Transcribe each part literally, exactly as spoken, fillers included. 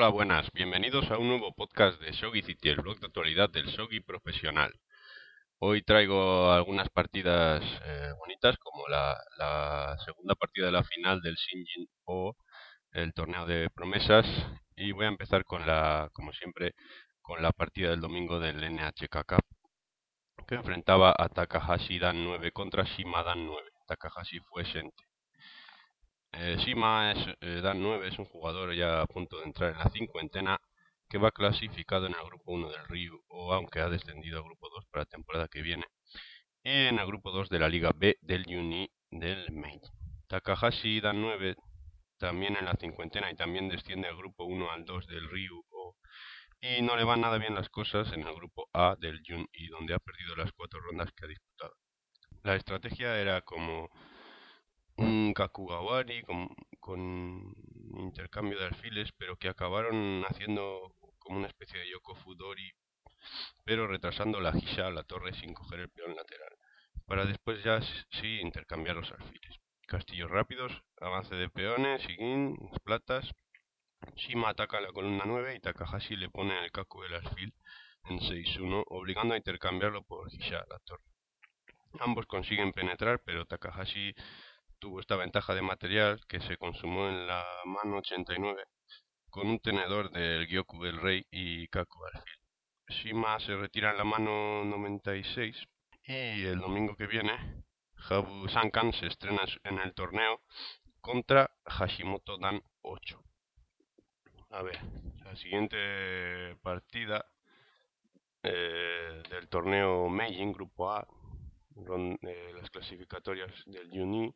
Hola, buenas. Bienvenidos a un nuevo podcast de Shogi City, el blog de actualidad del shogi profesional. Hoy traigo algunas partidas eh, bonitas, como la, la segunda partida de la final del Shinjin o el torneo de promesas. Y voy a empezar con la, como siempre, con la partida del domingo del N H K Cup, que enfrentaba a Takahashi Dan nueve contra Shima Dan nueve. Takahashi fue Sente. Eh, Shima es, eh, Dan nueve es un jugador ya a punto de entrar en la cincuentena que va clasificado en el grupo uno del Ryu, o aunque ha descendido al grupo dos para la temporada que viene, y en el grupo dos de la Liga B del Uni del Main. Takahashi Dan nueve también en la cincuentena y también desciende al grupo uno al dos del Ryu, o, y no le van nada bien las cosas en el grupo A del Jun, y donde ha perdido las cuatro rondas que ha disputado. La estrategia era como un Kakugawari con, con intercambio de alfiles, pero que acabaron haciendo como una especie de Yoko Fudori, pero retrasando la Hisha, la torre, sin coger el peón lateral, para después ya sí intercambiar los alfiles. Castillos rápidos, avance de peones, Shigin, platas. Shima ataca la columna nueve y Takahashi le pone el Kaku del alfil en seis uno, obligando a intercambiarlo por Hisha, la torre. Ambos consiguen penetrar, pero Takahashi tuvo esta ventaja de material que se consumó en la mano ochenta y nueve con un tenedor del Gyoku del Rey y Kaku alfil. Shima se retira en la mano noventa y seis y el domingo que viene Habu Sankan se estrena en el torneo contra Hashimoto Dan ocho. A ver, la siguiente partida eh, del torneo Meijin Grupo A, eh, las clasificatorias del Uni,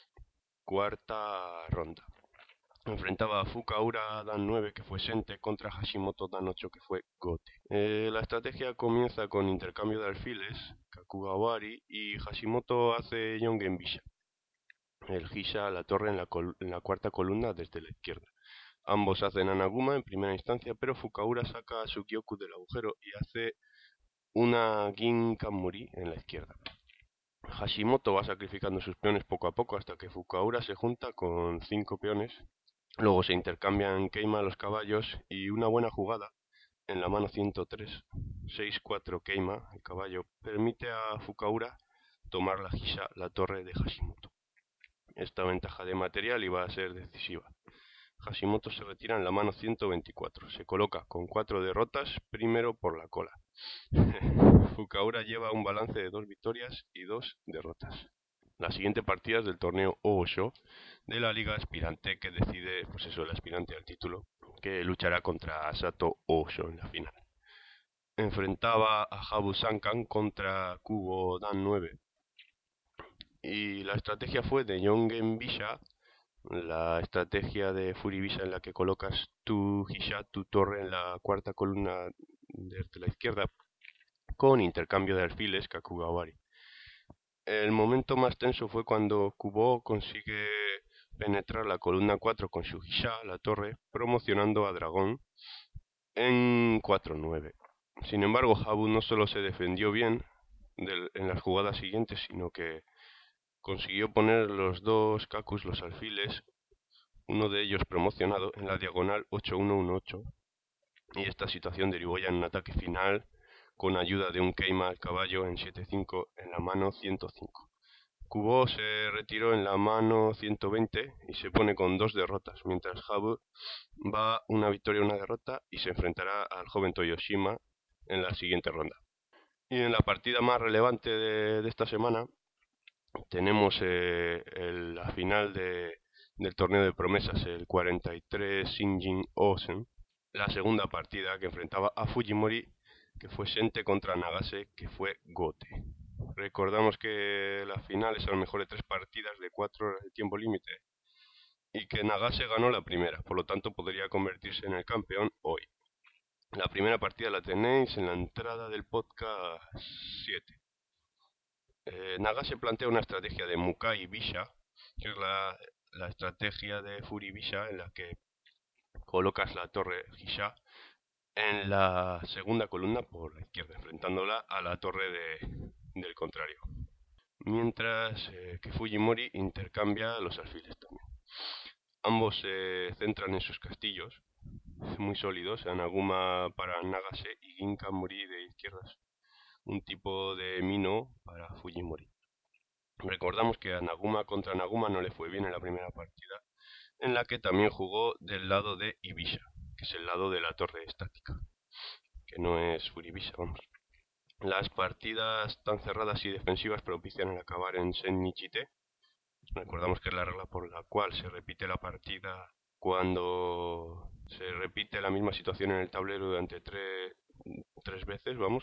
cuarta ronda. Enfrentaba a Fukaura Dan nueve, que fue Sente, contra Hashimoto Dan ocho, que fue Gote. Eh, la estrategia comienza con intercambio de alfiles, Kakugawari, y Hashimoto hace Yongen Bisha. El Hisha la torre en la, en la cuarta columna desde la izquierda. Ambos hacen Anaguma en primera instancia, pero Fukaura saca a su Gyoku del agujero y hace una Gin Kanmuri en la izquierda. Hashimoto va sacrificando sus peones poco a poco hasta que Fukaura se junta con cinco peones. Luego se intercambian Keima los caballos y una buena jugada en la mano ciento tres, seis cuatro Keima, el caballo, permite a Fukaura tomar la Hisha, la torre de Hashimoto. Esta ventaja de material iba a ser decisiva. Hashimoto se retira en la mano ciento veinticuatro, se coloca con cuatro derrotas, primero por la cola. Fukaura lleva un balance de dos victorias y dos derrotas. La siguiente partida es del torneo Osho de la Liga Aspirante, que decide, pues eso, el aspirante al título, que luchará contra Sato Osho en la final. Enfrentaba a Habu Sankan contra Kubo Dan nueve. Y la estrategia fue de Yongen Bisha, la estrategia de Furibisha en la que colocas tu Hisha, tu torre, en la cuarta columna desde la izquierda, con intercambio de alfiles, Kakugawari. El momento más tenso fue cuando Kubo consigue penetrar la columna cuatro con su Hisha, la torre, promocionando a Dragón en cuatro nueve. Sin embargo, Habu no solo se defendió bien de, en las jugadas siguientes, sino que consiguió poner los dos Kakus, los alfiles, uno de ellos promocionado, en la diagonal ocho uno uno ocho, y esta situación derivó ya en un ataque final con ayuda de un Keima al caballo en siete cinco en la mano ciento cinco. Kubo se retiró en la mano ciento veinte y se pone con dos derrotas, mientras Habu va una victoria y una derrota y se enfrentará al joven Toyoshima en la siguiente ronda. Y en la partida más relevante de, de esta semana tenemos eh, el, la final de, del torneo de promesas, el cuarenta y tres Shinjin Osen, la segunda partida que enfrentaba a Fujimori, que fue Sente, contra Nagase, que fue Gote. Recordamos que la final es a lo mejor de tres partidas de cuatro horas de tiempo límite y que Nagase ganó la primera, por lo tanto podría convertirse en el campeón hoy. La primera partida la tenéis en la entrada del podcast siete. Eh, Nagase plantea una estrategia de Mukai Bisha, que es la, la estrategia de Furibisha en la que colocas la torre Hisha en la segunda columna por la izquierda, enfrentándola a la torre de, del contrario. Mientras eh, que Fujimori intercambia los alfiles también. Ambos se centran en sus castillos muy sólidos, Anaguma para Nagase y Ginkamori de izquierdas, un tipo de Mino para Fujimori. Recordamos que Anaguma contra Anaguma no le fue bien en la primera partida, en la que también jugó del lado de Ibisha, que es el lado de la torre estática, que no es Furibisha, vamos. Las partidas tan cerradas y defensivas propician el acabar en Sennichite. Recordamos que es la regla por la cual se repite la partida cuando se repite la misma situación en el tablero durante tre tres veces, vamos.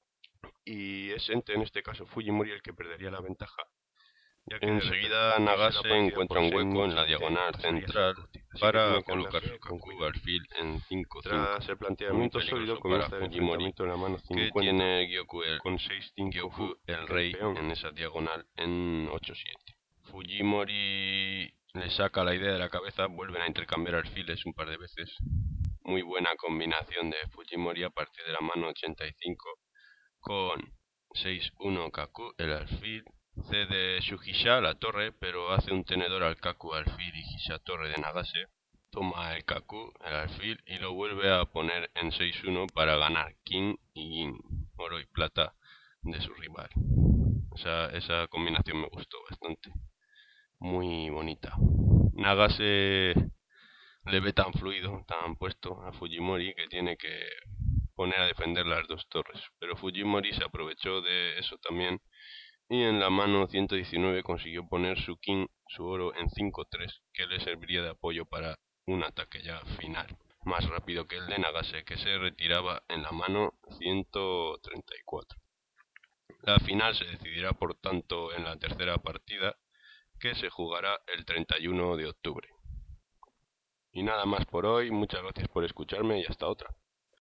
Y es en este caso Fujimori el que perdería la ventaja. Ya que enseguida Nagase encuentra un hueco en la diagonal central para colocar su Kaku alfil en cinco cinco. Tras el planteamiento sólido comienza el enfrentamiento en la mano cincuenta, que tiene Gyoku el, con seis cinco el rey en esa diagonal en ocho siete. Fujimori le saca la idea de la cabeza, vuelven a intercambiar alfiles un par de veces. Muy buena combinación de Fujimori a partir de la mano ochenta y cinco con seis uno Kaku el alfil. Cede su Hisha a la torre, pero hace un tenedor al Kaku alfil y Hisha torre de Nagase. Toma el Kaku, el alfil, y lo vuelve a poner en seis uno para ganar King y Gin, oro y plata de su rival. Esa, esa combinación me gustó bastante. Muy bonita. Nagase le ve tan fluido, tan puesto a Fujimori que tiene que poner a defender las dos torres. Pero Fujimori se aprovechó de eso también. Y en la mano ciento diecinueve consiguió poner su King, su oro, en cinco tres, que le serviría de apoyo para un ataque ya final, más rápido que el de Nagase, que se retiraba en la mano ciento treinta y cuatro. La final se decidirá por tanto en la tercera partida, que se jugará el treinta y uno de octubre. Y nada más por hoy, muchas gracias por escucharme y hasta otra.